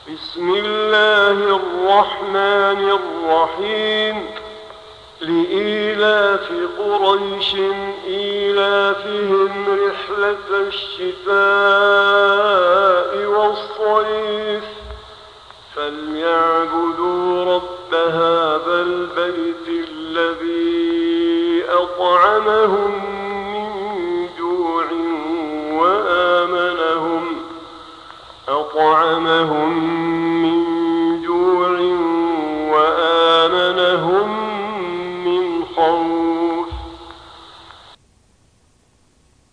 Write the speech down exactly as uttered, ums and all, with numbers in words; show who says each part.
Speaker 1: بسم الله الرحمن الرحيم لإيلاف قريش إيلافهم رحلة الشتاء والصيف فليعبدوا رب هذا البيت الذي أطعمهم من جوع وآمنهم أطعمهم